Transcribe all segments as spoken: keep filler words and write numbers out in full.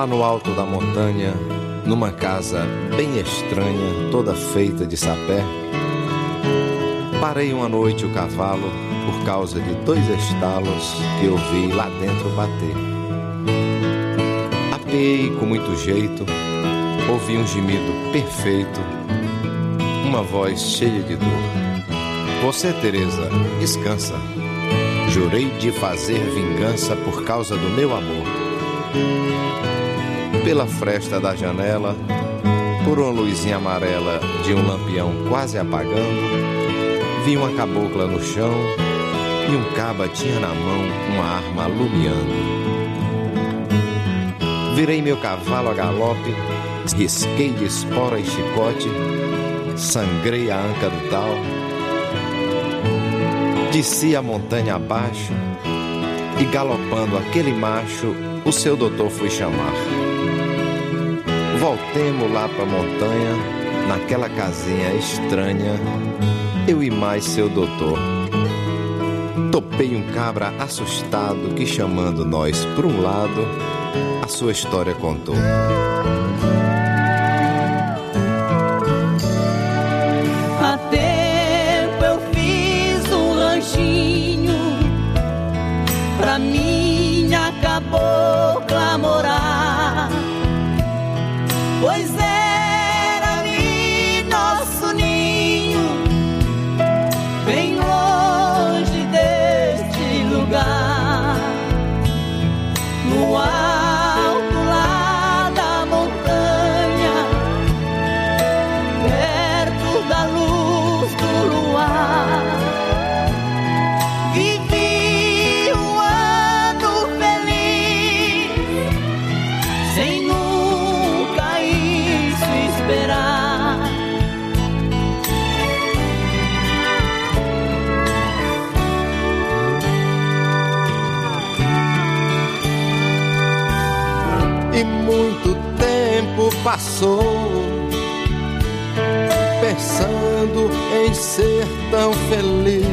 Lá no alto da montanha, numa casa bem estranha, toda feita de sapé, parei uma noite o cavalo por causa de dois estalos que eu vi lá dentro bater. Apeei com muito jeito, ouvi um gemido perfeito, uma voz cheia de dor. Você, Teresa, descansa. Jurei de fazer vingança por causa do meu amor. Pela fresta da janela, por uma luzinha amarela de um lampião quase apagando, vi uma cabocla no chão e um caba tinha na mão uma arma alumiando. Virei meu cavalo a galope, risquei de espora e chicote, sangrei a anca do tal, desci a montanha abaixo e galopando aquele macho, o seu doutor foi chamar. Voltemos lá pra montanha, naquela casinha estranha, eu e mais seu doutor. Topei um cabra assustado que, chamando nós por um lado, a sua história contou. Há tempo eu fiz um ranchinho pra minha cabocla morar, pois era ali nosso ninho, bem longe deste lugar, no alto lá da montanha, perto da luz do luar. Vivi um ano feliz, sem nunca isso esperar. E muito tempo passou, pensando em ser tão feliz,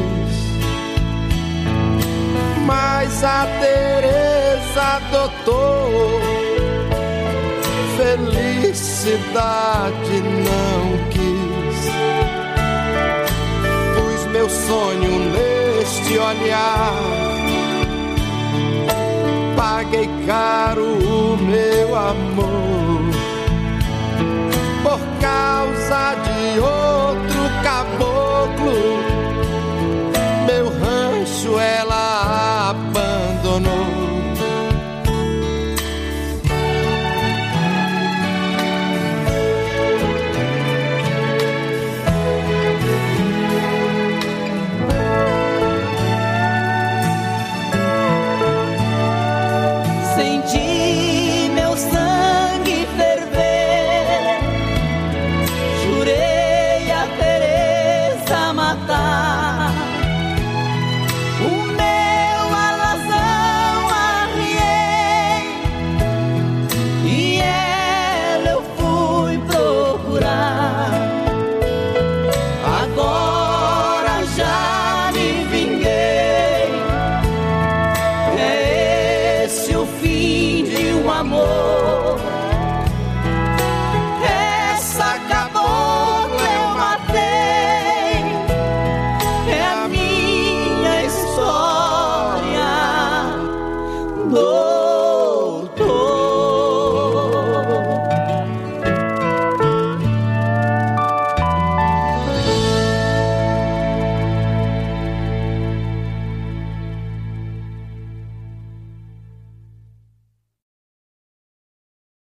mas a Teresa adotou, felicidade não quis. Pus meu sonho neste olhar, paguei caro o meu amor, por causa de